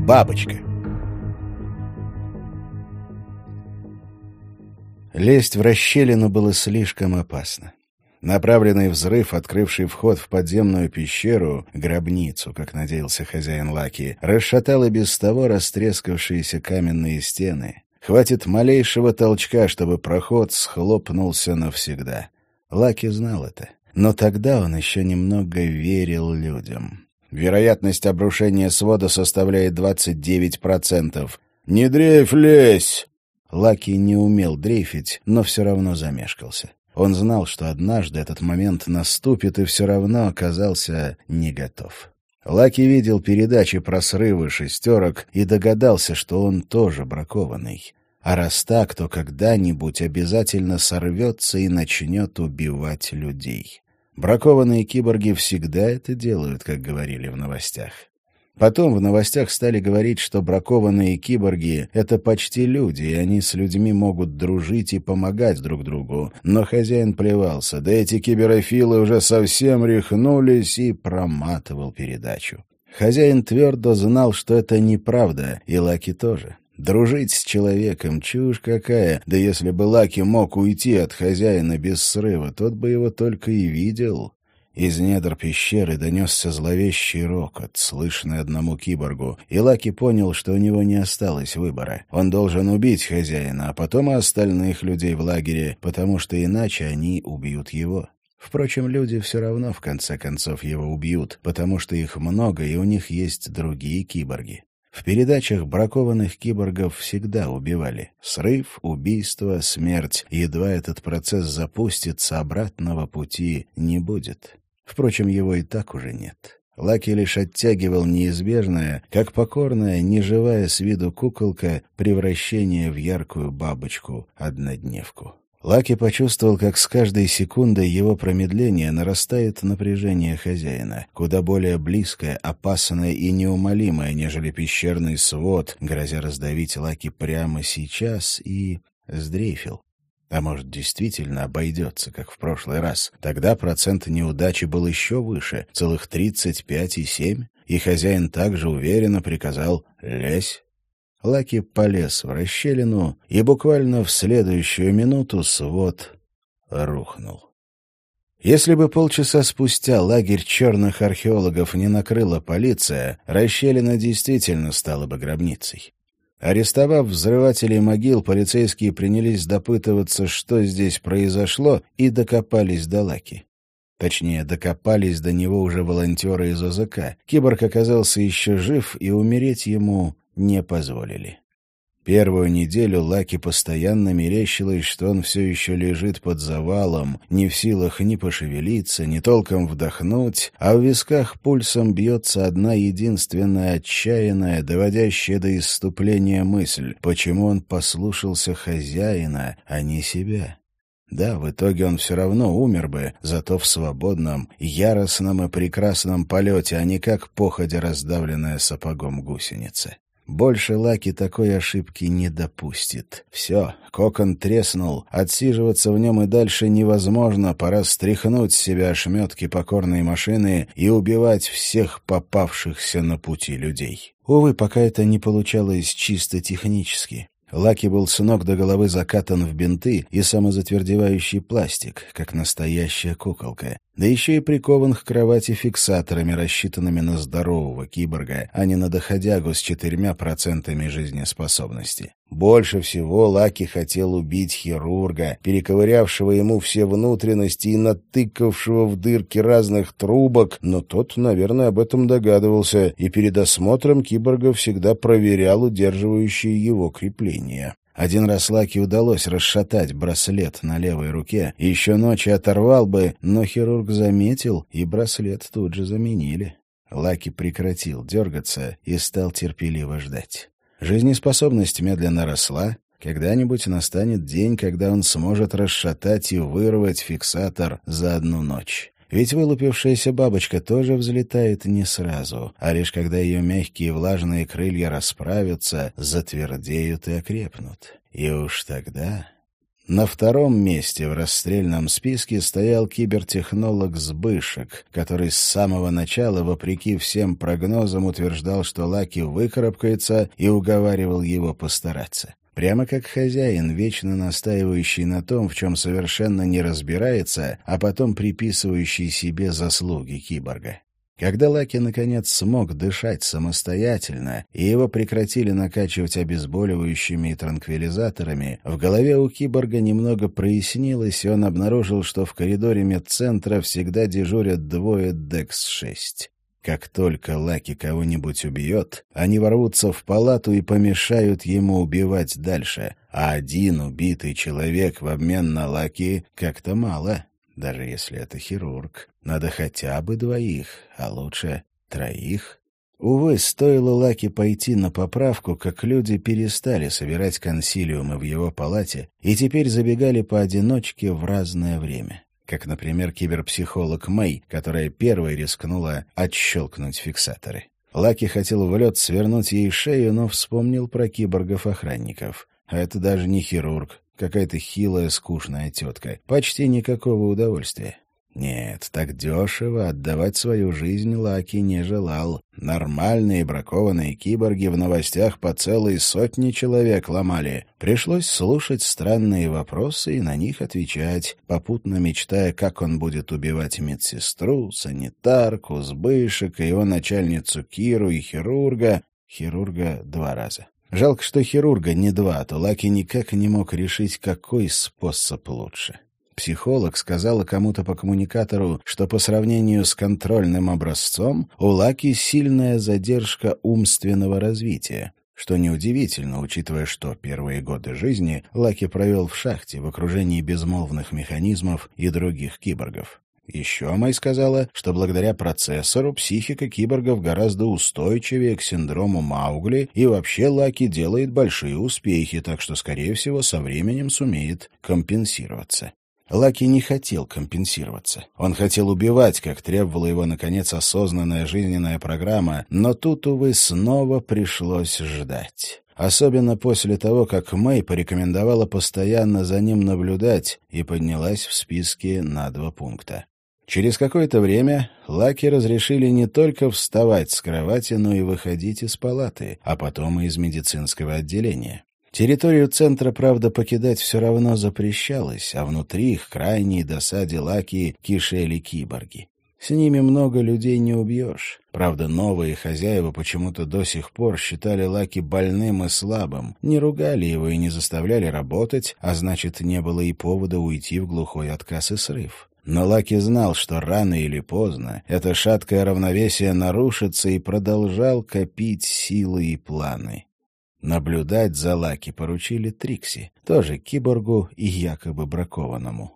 Бабочка. Лезть в расщелину было слишком опасно. Направленный взрыв, открывший вход в подземную пещеру, гробницу, как надеялся хозяин Лаки, расшатал и без того растрескавшиеся каменные стены. Хватит малейшего толчка, чтобы проход схлопнулся навсегда. Лаки знал это, но тогда он еще немного верил людям. Вероятность обрушения свода составляет 29%. «Не дрейф, лезь!» Лаки не умел дрейфить, но все равно замешкался. Он знал, что однажды этот момент наступит, и все равно оказался не готов. Лаки видел передачи про срывы шестерок и догадался, что он тоже бракованный. А раз так, то когда-нибудь обязательно сорвется и начнет убивать людей. Бракованные киборги всегда это делают, как говорили в новостях. Потом в новостях стали говорить, что бракованные киборги — это почти люди, и они с людьми могут дружить и помогать друг другу. Но хозяин плевался, да эти киберофилы уже совсем рехнулись, и проматывал передачу. Хозяин твердо знал, что это неправда, и Лаки тоже. Дружить с человеком — чушь какая, да если бы Лаки мог уйти от хозяина без срыва, тот бы его только и видел. Из недр пещеры донесся зловещий рокот, слышный одному киборгу, и Лаки понял, что у него не осталось выбора. Он должен убить хозяина, а потом и остальных людей в лагере, потому что иначе они убьют его. Впрочем, люди все равно в конце концов его убьют, потому что их много, и у них есть другие киборги. В передачах бракованных киборгов всегда убивали. Срыв, убийство, смерть. Едва этот процесс запустится, обратного пути не будет. Впрочем, его и так уже нет. Лаки лишь оттягивал неизбежное, как покорная, неживая с виду куколка, превращение в яркую бабочку-однодневку. Лаки почувствовал, как с каждой секундой его промедления нарастает напряжение хозяина, куда более близкое, опасное и неумолимое, нежели пещерный свод, грозя раздавить Лаки прямо сейчас, и сдрейфил. А может, действительно обойдется, как в прошлый раз. Тогда процент неудачи был еще выше, целых 35,7, и хозяин также уверенно приказал «лезь». Лаки полез в расщелину, и буквально в следующую минуту свод рухнул. Если бы полчаса спустя лагерь черных археологов не накрыла полиция, расщелина действительно стала бы гробницей. Арестовав взрывателей могил, полицейские принялись допытываться, что здесь произошло, и докопались до Лаки. Точнее, докопались до него уже волонтеры из ОЗК. Киборг оказался еще жив, и умереть ему не позволили. Первую неделю Лаки постоянно мерещилось, что он все еще лежит под завалом, не в силах ни пошевелиться, ни толком вдохнуть, а в висках пульсом бьется одна единственная отчаянная, доводящая до исступления мысль, почему он послушался хозяина, а не себя. Да, в итоге он все равно умер бы, зато в свободном, яростном и прекрасном полете, а не как походя раздавленная сапогом гусеница. Больше Лаки такой ошибки не допустит. Все, кокон треснул, отсиживаться в нем и дальше невозможно, пора стряхнуть с себя ошметки покорной машины и убивать всех попавшихся на пути людей. Увы, пока это не получалось чисто технически. Лаки был с ног до головы закатан в бинты и самозатвердевающий пластик, как настоящая куколка. Да еще и прикован к кровати фиксаторами, рассчитанными на здорового киборга, а не на доходягу с 4% жизнеспособности. Больше всего Лаки хотел убить хирурга, перековырявшего ему все внутренности и натыкавшего в дырки разных трубок, но тот, наверное, об этом догадывался, и перед осмотром киборга всегда проверял удерживающие его крепления. Один раз Лаки удалось расшатать браслет на левой руке, и еще ночью оторвал бы, но хирург заметил, и браслет тут же заменили. Лаки прекратил дергаться и стал терпеливо ждать. Жизнеспособность медленно росла. Когда-нибудь настанет день, когда он сможет расшатать и вырвать фиксатор за одну ночь. Ведь вылупившаяся бабочка тоже взлетает не сразу, а лишь когда ее мягкие влажные крылья расправятся, затвердеют и окрепнут. И уж тогда... На втором месте в расстрельном списке стоял кибертехнолог Збышек, который с самого начала, вопреки всем прогнозам, утверждал, что Лаки выкарабкается, и уговаривал его постараться. Прямо как хозяин, вечно настаивающий на том, в чем совершенно не разбирается, а потом приписывающий себе заслуги киборга. Когда Лаки наконец смог дышать самостоятельно, и его прекратили накачивать обезболивающими и транквилизаторами, в голове у киборга немного прояснилось, и он обнаружил, что в коридоре медцентра всегда дежурят двое ДЭКС-6. Как только Лаки кого-нибудь убьет, они ворвутся в палату и помешают ему убивать дальше, а один убитый человек в обмен на Лаки как-то мало. Даже если это хирург, надо хотя бы двоих, а лучше троих. Увы, стоило Лаки пойти на поправку, как люди перестали собирать консилиумы в его палате и теперь забегали поодиночке в разное время. Как, например, киберпсихолог Мэй, которая первой рискнула отщелкнуть фиксаторы. Лаки хотел в лед свернуть ей шею, но вспомнил про киборгов-охранников. А это даже не хирург. Какая-то хилая, скучная тетка. Почти никакого удовольствия. Нет, так дешево отдавать свою жизнь Лаки не желал. Нормальные бракованные киборги в новостях по целой сотне человек ломали. Пришлось слушать странные вопросы и на них отвечать, попутно мечтая, как он будет убивать медсестру, санитарку, Збышек, его начальницу Киру и хирурга. Хирурга 2 раза. Жалко, что хирурга не 2, то Лаки никак не мог решить, какой способ лучше. Психолог сказала кому-то по коммуникатору, что по сравнению с контрольным образцом у Лаки сильная задержка умственного развития, что неудивительно, учитывая, что первые годы жизни Лаки провел в шахте в окружении безмолвных механизмов и других киборгов. Еще Мэй сказала, что благодаря процессору психика киборгов гораздо устойчивее к синдрому Маугли, и вообще Лаки делает большие успехи, так что, скорее всего, со временем сумеет компенсироваться. Лаки не хотел компенсироваться. Он хотел убивать, как требовала его, наконец, осознанная жизненная программа, но тут, увы, снова пришлось ждать. Особенно после того, как Мэй порекомендовала постоянно за ним наблюдать и поднялась в списке на 2 пункта. Через какое-то время Лаки разрешили не только вставать с кровати, но и выходить из палаты, а потом и из медицинского отделения. Территорию центра, правда, покидать все равно запрещалось, а внутри, к крайней досаде Лаки, кишели киборги. С ними много людей не убьешь. Правда, новые хозяева почему-то до сих пор считали Лаки больным и слабым, не ругали его и не заставляли работать, а значит, не было и повода уйти в глухой отказ и срыв. Но Лаки знал, что рано или поздно это шаткое равновесие нарушится, и продолжал копить силы и планы. Наблюдать за Лаки поручили Трикси, тоже киборгу и якобы бракованному.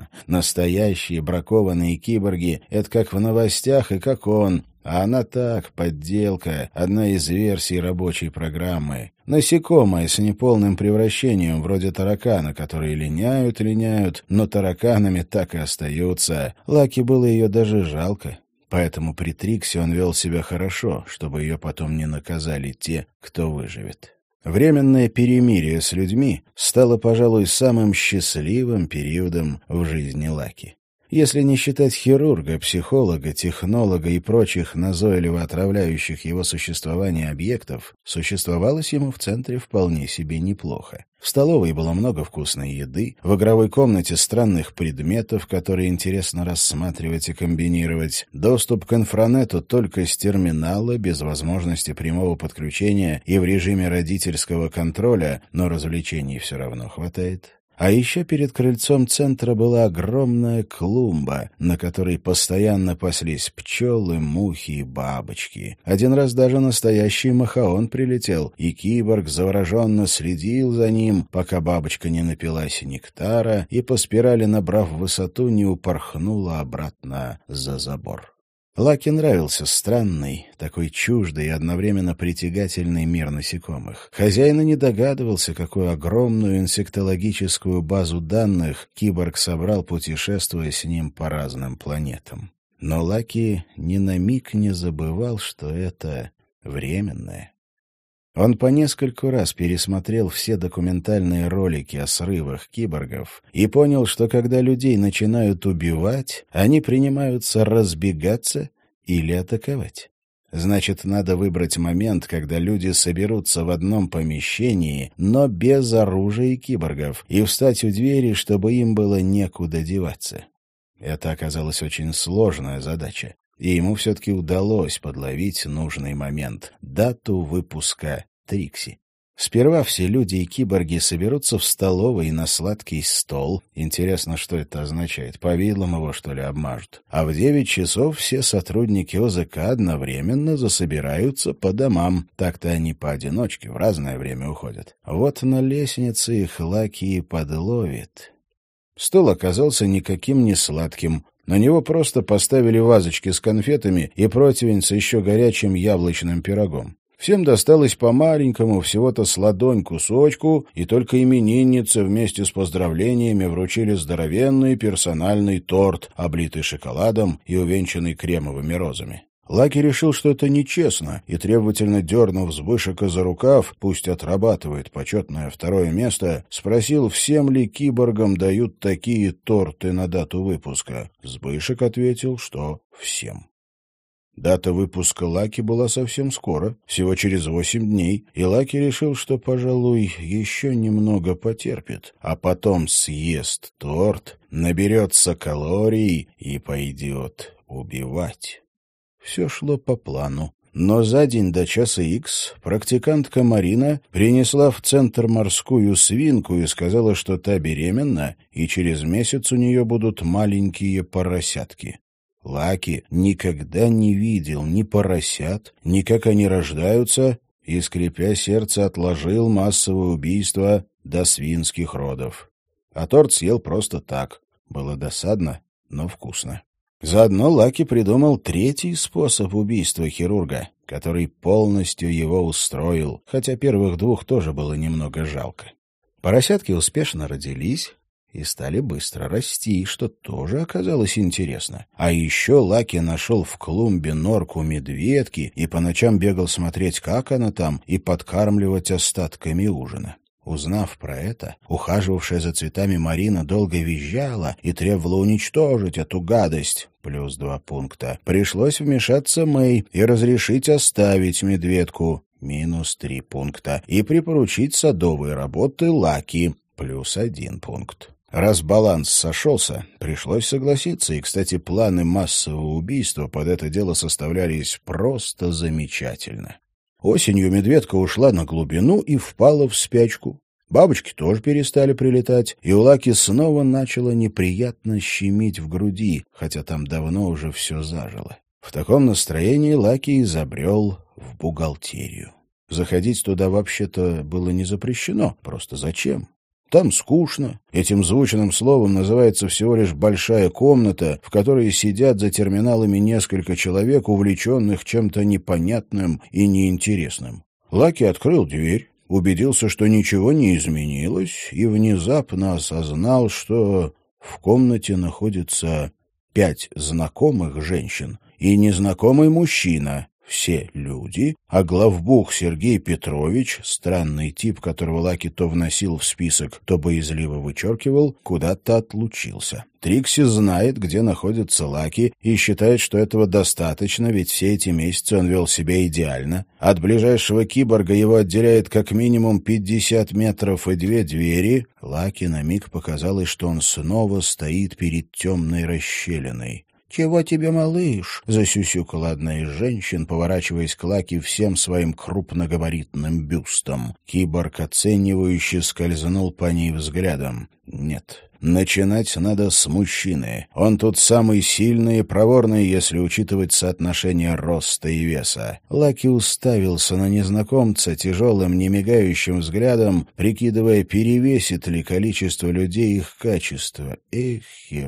Настоящие бракованные киборги — это как в новостях и как он, а она так, подделка, одна из версий рабочей программы. Насекомое с неполным превращением, вроде таракана, которые линяют, но тараканами так и остаются. Лаки было ее даже жалко. Поэтому при Трикси он вел себя хорошо, чтобы ее потом не наказали те, кто выживет. Временное перемирие с людьми стало, пожалуй, самым счастливым периодом в жизни Лаки. Если не считать хирурга, психолога, технолога и прочих назойливо отравляющих его существование объектов, существовалось ему в центре вполне себе неплохо. В столовой было много вкусной еды, в игровой комнате странных предметов, которые интересно рассматривать и комбинировать, доступ к инфранету только с терминала, без возможности прямого подключения и в режиме родительского контроля, но развлечений все равно хватает. А еще перед крыльцом центра была огромная клумба, на которой постоянно паслись пчелы, мухи и бабочки. Один раз даже настоящий махаон прилетел, и киборг завороженно следил за ним, пока бабочка не напилась нектара и по спирали, набрав высоту, не упорхнула обратно за забор. Лаки нравился странный, такой чуждый и одновременно притягательный мир насекомых. Хозяин и не догадывался, какую огромную инсектологическую базу данных киборг собрал, путешествуя с ним по разным планетам. Но Лаки ни на миг не забывал, что это временное. Он по нескольку раз пересмотрел все документальные ролики о срывах киборгов и понял, что когда людей начинают убивать, они принимаются разбегаться или атаковать. Значит, надо выбрать момент, когда люди соберутся в одном помещении, но без оружия и киборгов, и встать у двери, чтобы им было некуда деваться. Это оказалась очень сложная задача, и ему все-таки удалось подловить нужный момент — дату выпуска Трикси. Сперва все люди и киборги соберутся в столовой на сладкий стол. Интересно, что это означает? Повидлом его, что ли, обмажут? А в 9 часов все сотрудники ОЗК одновременно засобираются по домам. Так-то они поодиночке в разное время уходят. Вот на лестнице их Лаки и подловит. Стол оказался никаким не сладким. На него просто поставили вазочки с конфетами и противень с еще горячим яблочным пирогом. Всем досталось по маленькому, всего-то с ладонь кусочку, и только имениннице вместе с поздравлениями вручили здоровенный персональный торт, облитый шоколадом и увенчанный кремовыми розами. Лаки решил, что это нечестно, и, требовательно дернув Збышека за рукав, пусть отрабатывает почетное 2 место, спросил, всем ли киборгам дают такие торты на дату выпуска. Збышек ответил, что всем. Дата выпуска Лаки была совсем скоро, всего через 8 дней, и Лаки решил, что, пожалуй, еще немного потерпит, а потом съест торт, наберется калорий и пойдет убивать. Все шло по плану. Но за день до часа икс практикантка Марина принесла в центр морскую свинку и сказала, что та беременна, и через месяц у нее будут маленькие поросятки. Лаки никогда не видел ни поросят, ни как они рождаются, и, скрипя сердце, отложил массовое убийство до свинских родов. А торт съел просто так. Было досадно, но вкусно. Заодно Лаки придумал 3-й способ убийства хирурга, который полностью его устроил, хотя первых 2 тоже было немного жалко. Поросятки успешно родились и стали быстро расти, что тоже оказалось интересно. А еще Лаки нашел в клумбе норку медведки и по ночам бегал смотреть, как она там, и подкармливать остатками ужина. Узнав про это, ухаживавшая за цветами Марина долго визжала и требовала уничтожить эту гадость. Плюс 2 пункта. Пришлось вмешаться Мэй и разрешить оставить медведку. Минус 3 пункта. И припоручить садовые работы Лаки. Плюс 1 пункт. Раз баланс сошелся, пришлось согласиться, и, кстати, планы массового убийства под это дело составлялись просто замечательно. Осенью медведка ушла на глубину и впала в спячку. Бабочки тоже перестали прилетать, и у Лаки снова начало неприятно щемить в груди, хотя там давно уже все зажило. В таком настроении Лаки изобрел в бухгалтерию. Заходить туда вообще-то было не запрещено, просто зачем? Там скучно. Этим звучным словом называется всего лишь большая комната, в которой сидят за терминалами несколько человек, увлеченных чем-то непонятным и неинтересным. Лаки открыл дверь, убедился, что ничего не изменилось, и внезапно осознал, что в комнате находится 5 знакомых женщин и незнакомый мужчина. Все люди, а главбух Сергей Петрович, странный тип, которого Лаки то вносил в список, то боязливо вычеркивал, куда-то отлучился. Трикси знает, где находится Лаки, и считает, что этого достаточно, ведь все эти месяцы он вел себя идеально. От ближайшего киборга его отделяет как минимум 50 метров и 2 двери. Лаки на миг показалось, что он снова стоит перед темной расщелиной. «Чего тебе, малыш?» — засюсюкала одна из женщин, поворачиваясь к Лаки всем своим крупногабаритным бюстом. Киборг оценивающе скользнул по ней взглядом. «Нет». Начинать надо с мужчины. Он тут самый сильный и проворный, если учитывать соотношение роста и веса. Лаки уставился на незнакомца тяжелым, немигающим взглядом, прикидывая, перевесит ли количество людей их качество. Эх,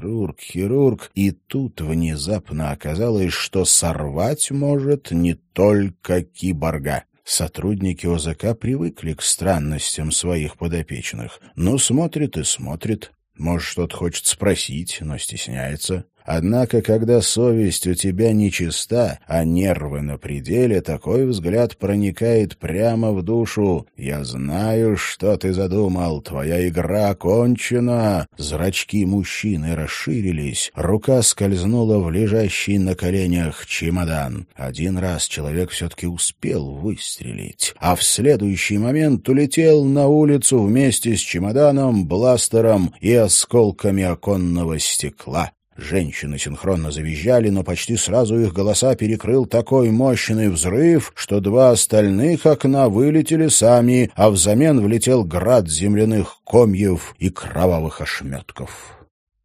хирург. И тут внезапно оказалось, что сорвать может не только киборга. Сотрудники ОЗК привыкли к странностям своих подопечных. Ну, смотрит и смотрит. Может, что-то хочет спросить, но стесняется. Однако, когда совесть у тебя нечиста, а нервы на пределе, такой взгляд проникает прямо в душу. «Я знаю, что ты задумал. Твоя игра окончена». Зрачки мужчины расширились. Рука скользнула в лежащий на коленях чемодан. Один раз человек все-таки успел выстрелить, а в следующий момент улетел на улицу вместе с чемоданом, бластером и осколками оконного стекла. Женщины синхронно завизжали, но почти сразу их голоса перекрыл такой мощный взрыв, что два остальных окна вылетели сами, а взамен влетел град земляных комьев и кровавых ошметков.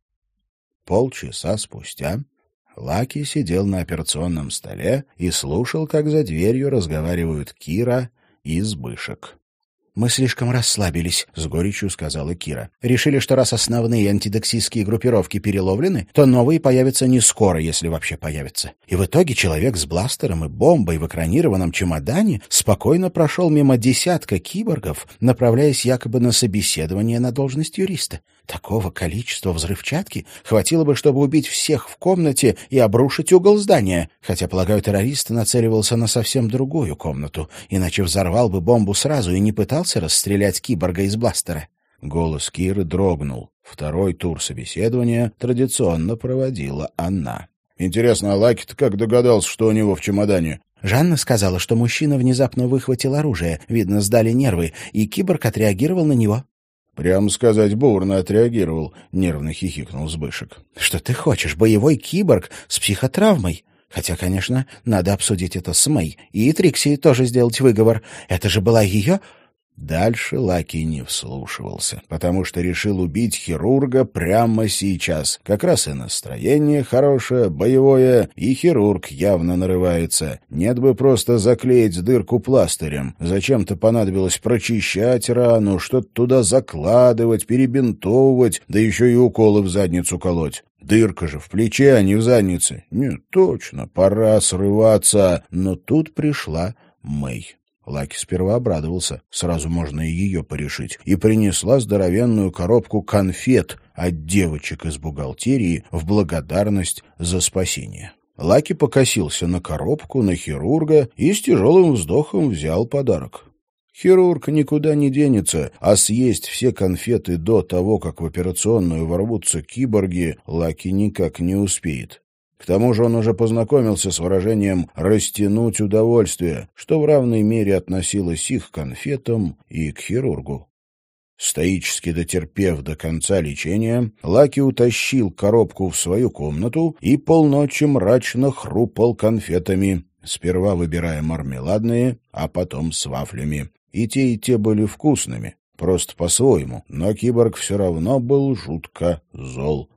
Полчаса спустя Лаки сидел на операционном столе и слушал, как за дверью разговаривают Кира и Збышек. «Мы слишком расслабились», — с горечью сказала Кира. «Решили, что раз основные антидексистские группировки переловлены, то новые появятся не скоро, если вообще появятся. И в итоге человек с бластером и бомбой в экранированном чемодане спокойно прошел мимо десятка киборгов, направляясь якобы на собеседование на должность юриста. Такого количества взрывчатки хватило бы, чтобы убить всех в комнате и обрушить угол здания. Хотя, полагаю, террорист нацеливался на совсем другую комнату, иначе взорвал бы бомбу сразу и не пытался расстрелять киборга из бластера». Голос Киры дрогнул. Второй тур собеседования традиционно проводила она. «Интересно, а Лаки-то как догадался, что у него в чемодане?» Жанна сказала, что мужчина внезапно выхватил оружие, видно, сдали нервы, и киборг отреагировал на него. «Прямо сказать, бурно отреагировал», — нервно хихикнул Збышек. «Что ты хочешь, боевой киборг с психотравмой? Хотя, конечно, надо обсудить это с Мэй. И Трикси тоже сделать выговор. Это же была ее...» Дальше Лаки не вслушивался, потому что решил убить хирурга прямо сейчас. Как раз и настроение хорошее, боевое, и хирург явно нарывается. Нет бы просто заклеить дырку пластырем. Зачем-то понадобилось прочищать рану, что-то туда закладывать, перебинтовывать, да еще и уколы в задницу колоть. Дырка же в плече, а не в заднице. Нет, точно, пора срываться. Но тут пришла Мэй. Лаки сперва обрадовался, сразу можно и ее порешить, и принесла здоровенную коробку конфет от девочек из бухгалтерии в благодарность за спасение. Лаки покосился на коробку, на хирурга и с тяжелым вздохом взял подарок. Хирург никуда не денется, а съесть все конфеты до того, как в операционную ворвутся киборги, Лаки никак не успеет. К тому же он уже познакомился с выражением «растянуть удовольствие», что в равной мере относилось и к конфетам, и к хирургу. Стоически дотерпев до конца лечения, Лаки утащил коробку в свою комнату и полночи мрачно хрупал конфетами, сперва выбирая мармеладные, а потом с вафлями. И те были вкусными, просто по-своему, но киборг все равно был жутко зол.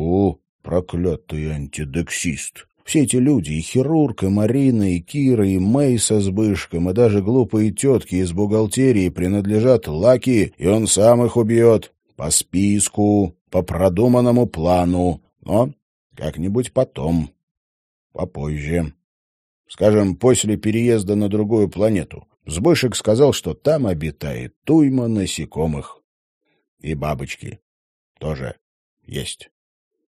Проклятый антидексист. Все эти люди, и хирург, и Марина, и Кира, и Мэй со Збышком, и даже глупые тетки из бухгалтерии принадлежат Лаки, и он сам их убьет. По списку, по продуманному плану. Но как-нибудь потом, попозже. Скажем, после переезда на другую планету. Збышек сказал, что там обитает туйма насекомых. И бабочки тоже есть.